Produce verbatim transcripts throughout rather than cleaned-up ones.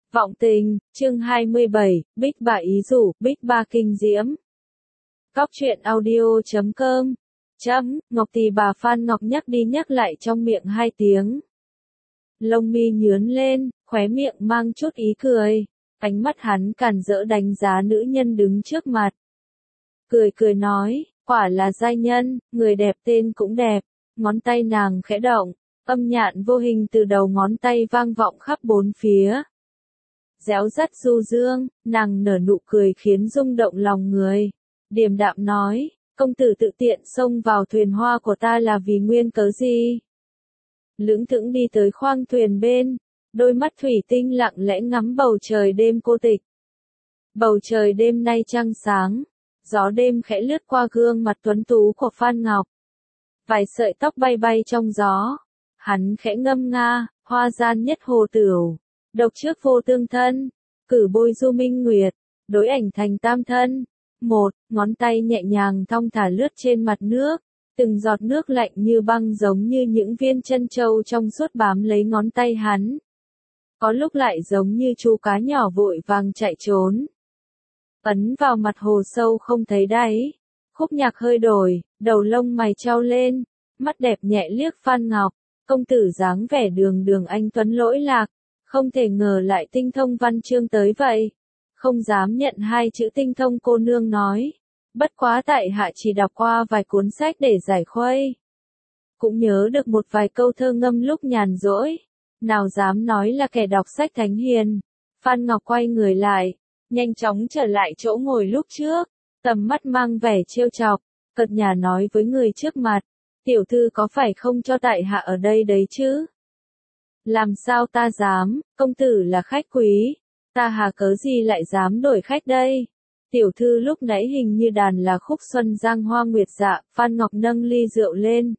Vọng tình, chương hai mươi bảy, Bích Ba ý rủ, Bích Ba kinh diễm. Cóc truyện audio chấm com. Chấm, Ngọc Tỳ bà Phan Ngọc nhắc đi nhắc lại trong miệng hai tiếng. Lông mi nhướn lên, khóe miệng mang chút ý cười. Ánh mắt hắn càn rỡ đánh giá nữ nhân đứng trước mặt. Cười cười nói, quả là giai nhân, người đẹp tên cũng đẹp. Ngón tay nàng khẽ động, âm nhạn vô hình từ đầu ngón tay vang vọng khắp bốn phía. Réo rắt du dương, nàng nở nụ cười khiến rung động lòng người. Điềm đạm nói, công tử tự tiện xông vào thuyền hoa của ta là vì nguyên cớ gì? Lưỡng thững đi tới khoang thuyền bên, đôi mắt thủy tinh lặng lẽ ngắm bầu trời đêm cô tịch. Bầu trời đêm nay trăng sáng, gió đêm khẽ lướt qua gương mặt tuấn tú của Phan Ngọc. Vài sợi tóc bay bay trong gió, hắn khẽ ngâm nga, hoa gian nhất hồ tửu. Độc trước vô tương thân, cử bôi du minh nguyệt, đối ảnh thành tam thân. Một, ngón tay nhẹ nhàng thong thả lướt trên mặt nước, từng giọt nước lạnh như băng giống như những viên chân châu trong suốt bám lấy ngón tay hắn. Có lúc lại giống như chú cá nhỏ vội vàng chạy trốn. Ấn vào mặt hồ sâu không thấy đáy, khúc nhạc hơi đổi, đầu lông mày trao lên, mắt đẹp nhẹ liếc Phan Ngọc, công tử dáng vẻ đường đường anh tuấn lỗi lạc. Không thể ngờ lại tinh thông văn chương tới vậy. Không dám nhận hai chữ tinh thông cô nương nói. Bất quá tại hạ chỉ đọc qua vài cuốn sách để giải khuây. Cũng nhớ được một vài câu thơ ngâm lúc nhàn rỗi. Nào dám nói là kẻ đọc sách thánh hiền. Phan Ngọc quay người lại, nhanh chóng trở lại chỗ ngồi lúc trước. Tầm mắt mang vẻ trêu chọc, cợt nhả nói với người trước mặt. Tiểu thư có phải không cho tại hạ ở đây đấy chứ? Làm sao ta dám, công tử là khách quý, ta hà cớ gì lại dám đổi khách đây? Tiểu thư lúc nãy hình như đàn là khúc xuân giang hoa nguyệt dạ, Phan Ngọc nâng ly rượu lên.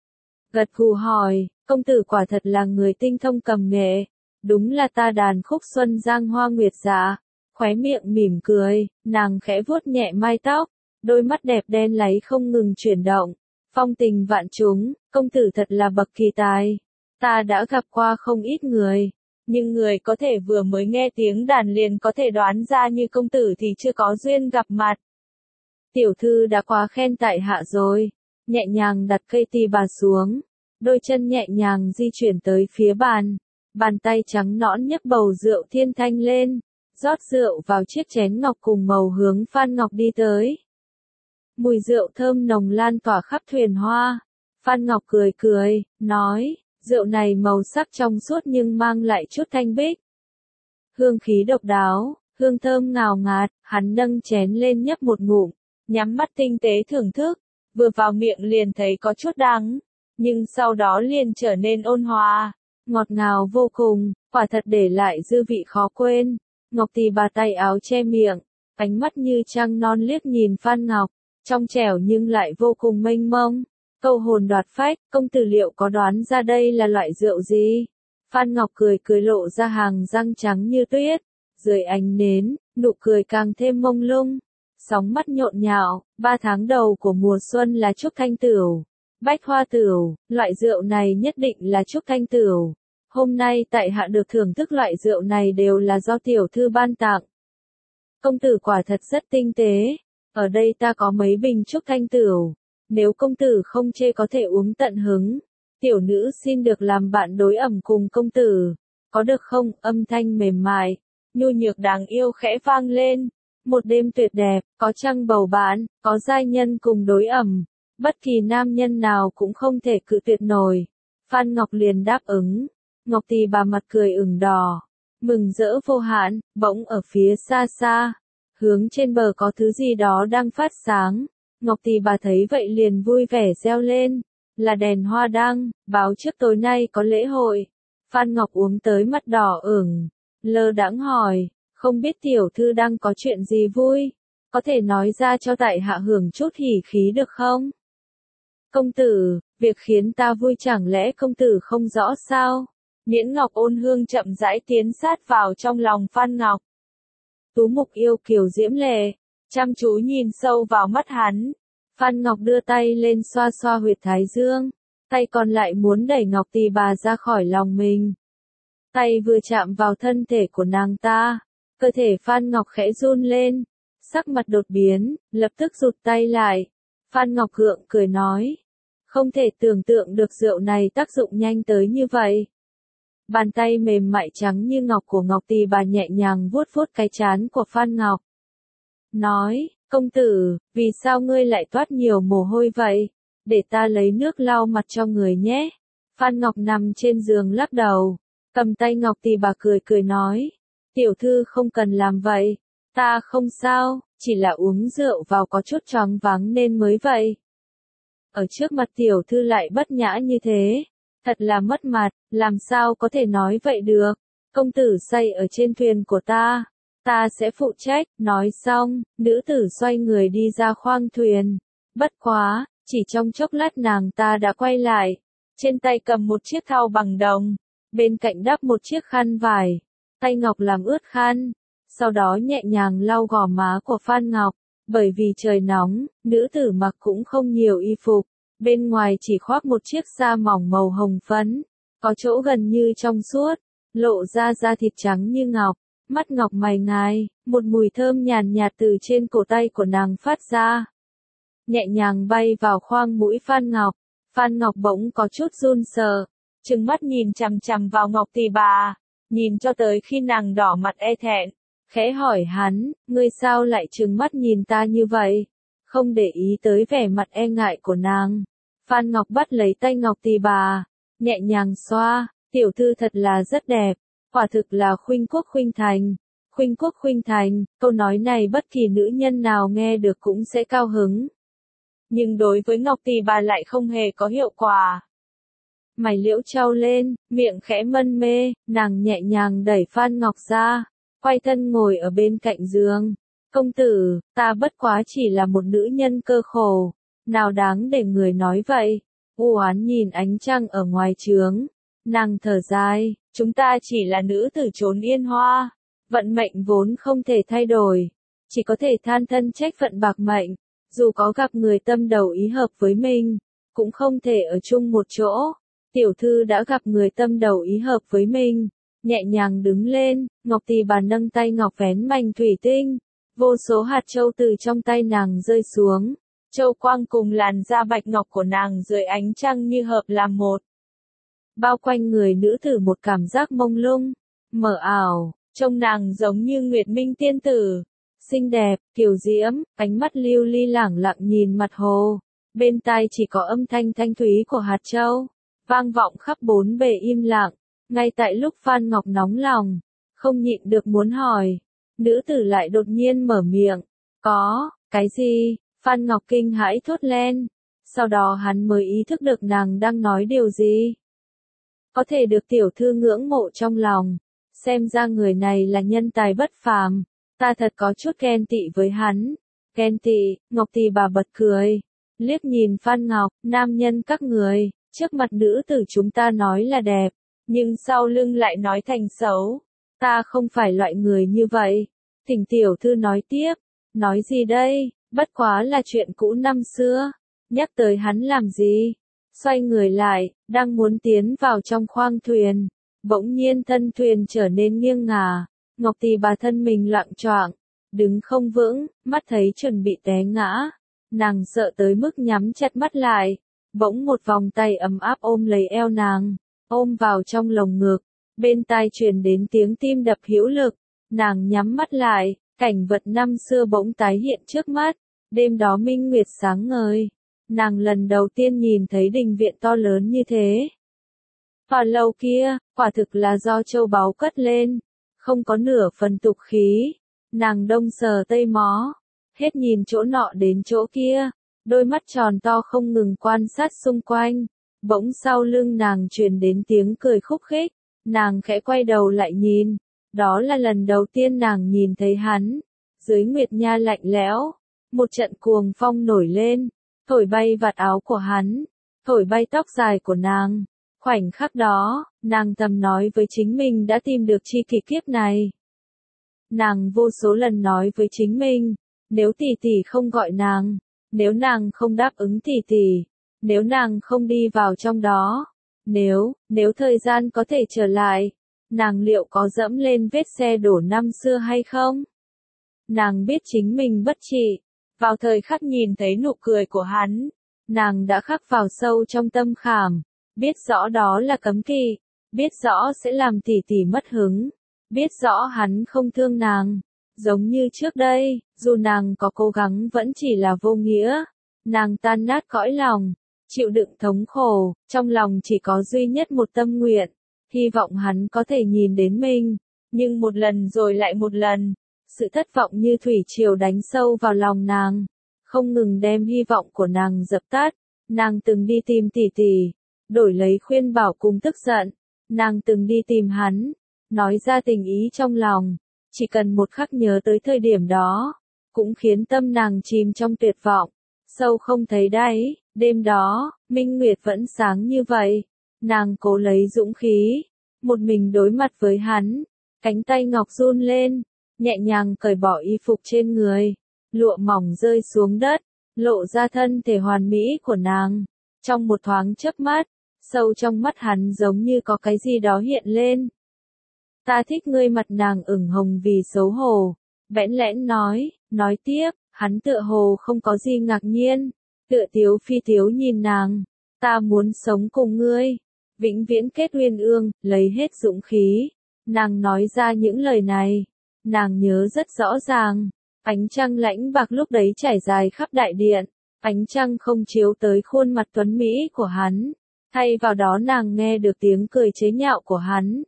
Gật gù hỏi, công tử quả thật là người tinh thông cầm nghệ, đúng là ta đàn khúc xuân giang hoa nguyệt dạ. Khóe miệng mỉm cười, nàng khẽ vuốt nhẹ mai tóc, đôi mắt đẹp đen láy không ngừng chuyển động. Phong tình vạn chúng, công tử thật là bậc kỳ tài. Ta đã gặp qua không ít người, nhưng người có thể vừa mới nghe tiếng đàn liền có thể đoán ra như công tử thì chưa có duyên gặp mặt. Tiểu thư đã quá khen tại hạ rồi, nhẹ nhàng đặt cây tỳ bà xuống, đôi chân nhẹ nhàng di chuyển tới phía bàn, bàn tay trắng nõn nhấc bầu rượu thiên thanh lên, rót rượu vào chiếc chén ngọc cùng màu hướng Phan Ngọc đi tới. Mùi rượu thơm nồng lan tỏa khắp thuyền hoa, Phan Ngọc cười cười, nói. Rượu này màu sắc trong suốt nhưng mang lại chút thanh bích. Hương khí độc đáo, hương thơm ngào ngạt, hắn nâng chén lên nhấp một ngụm, nhắm mắt tinh tế thưởng thức, vừa vào miệng liền thấy có chút đắng, nhưng sau đó liền trở nên ôn hòa, ngọt ngào vô cùng, quả thật để lại dư vị khó quên. Ngọc Tỳ bà tay áo che miệng, ánh mắt như trăng non liếc nhìn Phan Ngọc, trong trẻo nhưng lại vô cùng mênh mông. Câu hồn đoạt phách, công tử liệu có đoán ra đây là loại rượu gì? Phan Ngọc cười cười lộ ra hàng răng trắng như tuyết, dưới ánh nến, nụ cười càng thêm mông lung, sóng mắt nhộn nhạo, ba tháng đầu của mùa xuân là trúc thanh tửu, bách hoa tửu, loại rượu này nhất định là trúc thanh tửu. Hôm nay tại hạ được thưởng thức loại rượu này đều là do tiểu thư ban tặng. Công tử quả thật rất tinh tế, ở đây ta có mấy bình trúc thanh tửu. Nếu công tử không chê có thể uống tận hứng, tiểu nữ xin được làm bạn đối ẩm cùng công tử, có được không? Âm thanh mềm mại, nhu nhược đáng yêu khẽ vang lên, một đêm tuyệt đẹp, có trăng bầu bạn, có giai nhân cùng đối ẩm, bất kỳ nam nhân nào cũng không thể cự tuyệt nổi. Phan Ngọc liền đáp ứng, Ngọc Tỳ bà mặt cười ửng đỏ, mừng rỡ vô hạn, bỗng ở phía xa xa, hướng trên bờ có thứ gì đó đang phát sáng. Ngọc Tỳ bà thấy vậy liền vui vẻ reo lên, là đèn hoa đăng, báo trước tối nay có lễ hội. Phan Ngọc uống tới mắt đỏ ửng, lơ đãng hỏi, không biết tiểu thư đang có chuyện gì vui, có thể nói ra cho tại hạ hưởng chút hỉ khí được không? Công tử, việc khiến ta vui chẳng lẽ công tử không rõ sao? Miễn Ngọc ôn hương chậm rãi tiến sát vào trong lòng Phan Ngọc. Tú mục yêu kiều diễm lệ, chăm chú nhìn sâu vào mắt hắn. Phan Ngọc đưa tay lên xoa xoa huyệt thái dương, tay còn lại muốn đẩy Ngọc Tỳ bà ra khỏi lòng mình. Tay vừa chạm vào thân thể của nàng ta, cơ thể Phan Ngọc khẽ run lên, sắc mặt đột biến, lập tức rụt tay lại. Phan Ngọc gượng cười nói, không thể tưởng tượng được rượu này tác dụng nhanh tới như vậy. Bàn tay mềm mại trắng như ngọc của Ngọc Tỳ bà nhẹ nhàng vuốt vuốt cái trán của Phan Ngọc. Nói, công tử, vì sao ngươi lại toát nhiều mồ hôi vậy? Để ta lấy nước lau mặt cho người nhé. Phan Ngọc nằm trên giường lắc đầu, cầm tay Ngọc Tỳ bà cười cười nói, tiểu thư không cần làm vậy, ta không sao, chỉ là uống rượu vào có chút choáng váng nên mới vậy. Ở trước mặt tiểu thư lại bất nhã như thế, thật là mất mặt, làm sao có thể nói vậy được, công tử say ở trên thuyền của ta, ta sẽ phụ trách, nói xong, nữ tử xoay người đi ra khoang thuyền, bất quá, chỉ trong chốc lát nàng ta đã quay lại, trên tay cầm một chiếc thau bằng đồng, bên cạnh đắp một chiếc khăn vải, tay Ngọc làm ướt khăn, sau đó nhẹ nhàng lau gò má của Phan Ngọc, bởi vì trời nóng, nữ tử mặc cũng không nhiều y phục, bên ngoài chỉ khoác một chiếc sa mỏng màu hồng phấn, có chỗ gần như trong suốt, lộ ra da thịt trắng như ngọc, mắt ngọc mày ngài, một mùi thơm nhàn nhạt từ trên cổ tay của nàng phát ra, nhẹ nhàng bay vào khoang mũi Phan Ngọc. Phan Ngọc bỗng có chút run sợ, trừng mắt nhìn chằm chằm vào Ngọc Tỳ bà, nhìn cho tới khi nàng đỏ mặt e thẹn, khẽ hỏi hắn, ngươi sao lại trừng mắt nhìn ta như vậy? Không để ý tới vẻ mặt e ngại của nàng. Phan Ngọc bắt lấy tay Ngọc Tỳ bà, nhẹ nhàng xoa, tiểu thư thật là rất đẹp, quả thực là khuynh quốc khuynh thành. Khuynh quốc khuynh thành, câu nói này bất kỳ nữ nhân nào nghe được cũng sẽ cao hứng. Nhưng đối với Ngọc Tỳ bà lại không hề có hiệu quả. Mày liễu trao lên, miệng khẽ mân mê, nàng nhẹ nhàng đẩy Phan Ngọc ra, quay thân ngồi ở bên cạnh giường. Công tử, ta bất quá chỉ là một nữ nhân cơ khổ, nào đáng để người nói vậy. U oán nhìn ánh trăng ở ngoài trướng, nàng thở dài, chúng ta chỉ là nữ tử trốn yên hoa, vận mệnh vốn không thể thay đổi, chỉ có thể than thân trách phận bạc mệnh. Dù có gặp người tâm đầu ý hợp với mình, cũng không thể ở chung một chỗ. Tiểu thư đã gặp người tâm đầu ý hợp với mình, nhẹ nhàng đứng lên, Ngọc Tỳ bà nâng tay ngọc vén mảnh thủy tinh, vô số hạt châu từ trong tay nàng rơi xuống, châu quang cùng làn da bạch ngọc của nàng dưới ánh trăng như hợp làm một. Bao quanh người nữ tử một cảm giác mông lung, mờ ảo, trông nàng giống như Nguyệt Minh tiên tử. Xinh đẹp, kiều diễm, ánh mắt lưu ly lẳng lặng nhìn mặt hồ, bên tai chỉ có âm thanh thanh thúy của hạt châu, vang vọng khắp bốn bề im lặng, ngay tại lúc Phan Ngọc nóng lòng, không nhịn được muốn hỏi, nữ tử lại đột nhiên mở miệng, có, cái gì, Phan Ngọc kinh hãi thốt lên, sau đó hắn mới ý thức được nàng đang nói điều gì. Có thể được tiểu thư ngưỡng mộ trong lòng, xem ra người này là nhân tài bất phàm. Ta thật có chút ghen tị với hắn. Ghen tị, Ngọc Tỳ bà bật cười. Liếc nhìn Phan Ngọc, nam nhân các người, trước mặt nữ tử chúng ta nói là đẹp, nhưng sau lưng lại nói thành xấu. Ta không phải loại người như vậy. Thỉnh tiểu thư nói tiếp. Nói gì đây, bất quá là chuyện cũ năm xưa. Nhắc tới hắn làm gì? Xoay người lại, đang muốn tiến vào trong khoang thuyền. Bỗng nhiên thân thuyền trở nên nghiêng ngả. Ngọc Tỳ bà thân mình loạng choạng, đứng không vững, mắt thấy chuẩn bị té ngã. Nàng sợ tới mức nhắm chặt mắt lại. Bỗng một vòng tay ấm áp ôm lấy eo nàng, ôm vào trong lồng ngực. Bên tai truyền đến tiếng tim đập hữu lực. Nàng nhắm mắt lại, cảnh vật năm xưa bỗng tái hiện trước mắt. Đêm đó minh nguyệt sáng ngời. Nàng lần đầu tiên nhìn thấy đình viện to lớn như thế. Tòa lầu kia, quả thực là do châu báu cất lên. Không có nửa phần tục khí, nàng đông sờ tây mó, hết nhìn chỗ nọ đến chỗ kia, đôi mắt tròn to không ngừng quan sát xung quanh, bỗng sau lưng nàng truyền đến tiếng cười khúc khích, nàng khẽ quay đầu lại nhìn, đó là lần đầu tiên nàng nhìn thấy hắn, dưới nguyệt nha lạnh lẽo, một trận cuồng phong nổi lên, thổi bay vạt áo của hắn, thổi bay tóc dài của nàng. Khoảnh khắc đó, nàng thầm nói với chính mình đã tìm được chi kỷ kiếp này. Nàng vô số lần nói với chính mình, nếu tỷ tỷ không gọi nàng, nếu nàng không đáp ứng tỷ tỷ, nếu nàng không đi vào trong đó, nếu, nếu thời gian có thể trở lại, nàng liệu có dẫm lên vết xe đổ năm xưa hay không? Nàng biết chính mình bất trị, vào thời khắc nhìn thấy nụ cười của hắn, nàng đã khắc vào sâu trong tâm khảm, biết rõ đó là cấm kỵ, biết rõ sẽ làm tỷ tỷ mất hứng, biết rõ hắn không thương nàng. Giống như trước đây, dù nàng có cố gắng vẫn chỉ là vô nghĩa, nàng tan nát cõi lòng, chịu đựng thống khổ, trong lòng chỉ có duy nhất một tâm nguyện, hy vọng hắn có thể nhìn đến mình, nhưng một lần rồi lại một lần, sự thất vọng như thủy triều đánh sâu vào lòng nàng, không ngừng đem hy vọng của nàng dập tắt. Nàng từng đi tìm tỷ tỷ, đổi lấy khuyên bảo cùng tức giận, nàng từng đi tìm hắn, nói ra tình ý trong lòng, chỉ cần một khắc nhớ tới thời điểm đó, cũng khiến tâm nàng chìm trong tuyệt vọng, sâu không thấy đáy. Đêm đó, minh nguyệt vẫn sáng như vậy, nàng cố lấy dũng khí, một mình đối mặt với hắn, cánh tay ngọc run lên, nhẹ nhàng cởi bỏ y phục trên người, lụa mỏng rơi xuống đất, lộ ra thân thể hoàn mỹ của nàng. Trong một thoáng chớp mắt, sâu trong mắt hắn giống như có cái gì đó hiện lên. Ta thích ngươi. Mặt nàng ửng hồng vì xấu hổ, bẽn lẽn nói, nói tiếp, hắn tựa hồ không có gì ngạc nhiên, tựa tiếu phi tiếu nhìn nàng, ta muốn sống cùng ngươi, vĩnh viễn kết uyên ương. Lấy hết dũng khí, nàng nói ra những lời này, nàng nhớ rất rõ ràng, ánh trăng lãnh bạc lúc đấy trải dài khắp đại điện, ánh trăng không chiếu tới khuôn mặt tuấn mỹ của hắn, thay vào đó nàng nghe được tiếng cười chế nhạo của hắn.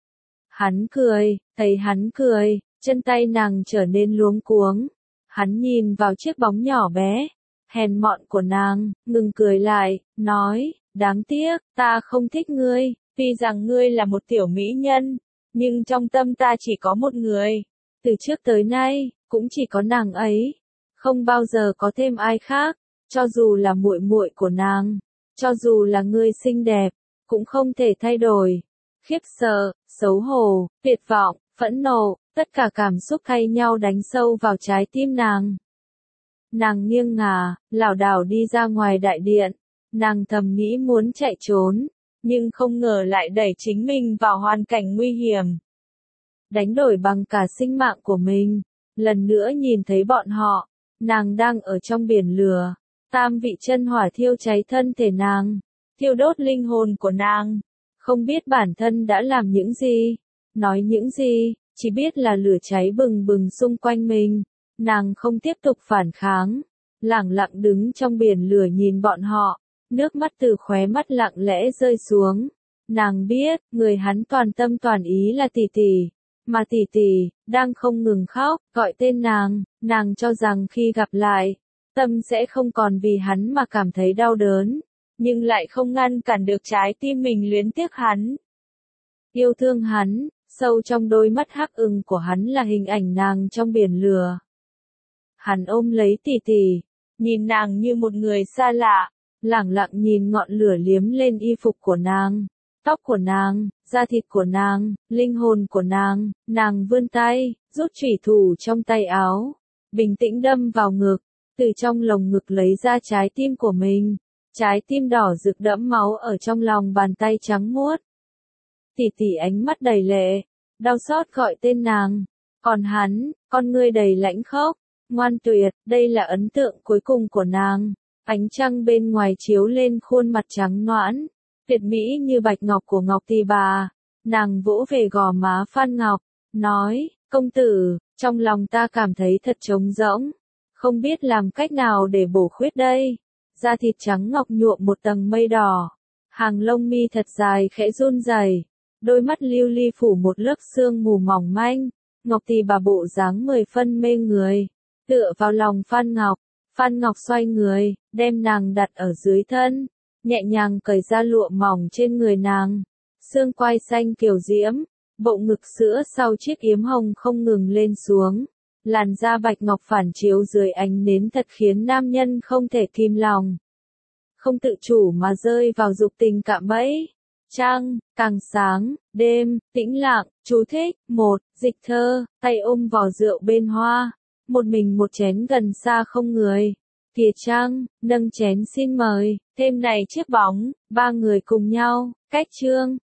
Hắn cười, thấy hắn cười, chân tay nàng trở nên luống cuống. Hắn nhìn vào chiếc bóng nhỏ bé, hèn mọn của nàng, ngừng cười lại, nói, đáng tiếc, ta không thích ngươi, tuy rằng ngươi là một tiểu mỹ nhân, nhưng trong tâm ta chỉ có một người, từ trước tới nay, cũng chỉ có nàng ấy, không bao giờ có thêm ai khác, cho dù là muội muội của nàng, cho dù là ngươi xinh đẹp, cũng không thể thay đổi. Khiếp sợ, xấu hổ, tuyệt vọng, phẫn nộ, tất cả cảm xúc thay nhau đánh sâu vào trái tim nàng. Nàng nghiêng ngả, lảo đảo đi ra ngoài đại điện, nàng thầm nghĩ muốn chạy trốn, nhưng không ngờ lại đẩy chính mình vào hoàn cảnh nguy hiểm. Đánh đổi bằng cả sinh mạng của mình, lần nữa nhìn thấy bọn họ, nàng đang ở trong biển lửa, tam vị chân hỏa thiêu cháy thân thể nàng, thiêu đốt linh hồn của nàng. Không biết bản thân đã làm những gì, nói những gì, chỉ biết là lửa cháy bừng bừng xung quanh mình. Nàng không tiếp tục phản kháng, lẳng lặng đứng trong biển lửa nhìn bọn họ, nước mắt từ khóe mắt lặng lẽ rơi xuống. Nàng biết, người hắn toàn tâm toàn ý là tỷ tỷ, mà tỷ tỷ, đang không ngừng khóc, gọi tên nàng, nàng cho rằng khi gặp lại, tâm sẽ không còn vì hắn mà cảm thấy đau đớn. Nhưng lại không ngăn cản được trái tim mình luyến tiếc hắn. Yêu thương hắn, sâu trong đôi mắt hắc ửng của hắn là hình ảnh nàng trong biển lửa. Hắn ôm lấy tỷ tỷ, nhìn nàng như một người xa lạ, lẳng lặng nhìn ngọn lửa liếm lên y phục của nàng, tóc của nàng, da thịt của nàng, linh hồn của nàng. Nàng vươn tay, rút chủy thủ trong tay áo, bình tĩnh đâm vào ngực, từ trong lồng ngực lấy ra trái tim của mình. Trái tim đỏ rực đẫm máu ở trong lòng bàn tay trắng muốt. Tỷ tỷ ánh mắt đầy lệ, đau xót gọi tên nàng. Còn hắn, con ngươi đầy lãnh khốc, ngoan tuyệt, đây là ấn tượng cuối cùng của nàng. Ánh trăng bên ngoài chiếu lên khuôn mặt trắng nõn, tuyệt mỹ như bạch ngọc của Ngọc Tỷ Bà. Nàng vỗ về gò má Phan Ngọc, nói, công tử, trong lòng ta cảm thấy thật trống rỗng, không biết làm cách nào để bổ khuyết đây. Da thịt trắng ngọc nhuộm một tầng mây đỏ, hàng lông mi thật dài khẽ run rẩy, đôi mắt lưu ly phủ một lớp sương mù mỏng manh. Ngọc Tỷ Bà bộ dáng mười phân mê người, tựa vào lòng Phan Ngọc. Phan Ngọc xoay người, đem nàng đặt ở dưới thân, nhẹ nhàng cởi ra lụa mỏng trên người nàng, xương quai xanh kiều diễm, bộ ngực sữa sau chiếc yếm hồng không ngừng lên xuống. Làn da bạch ngọc phản chiếu dưới ánh nến thật khiến nam nhân không thể kìm lòng, không tự chủ mà rơi vào dục tình cạm bẫy. Trăng, càng sáng, đêm, tĩnh lặng. Chú thích, một, dịch thơ, tay ôm vò rượu bên hoa, một mình một chén gần xa không người. Kìa trăng, nâng chén xin mời, thêm này chiếc bóng, ba người cùng nhau. Cách chương.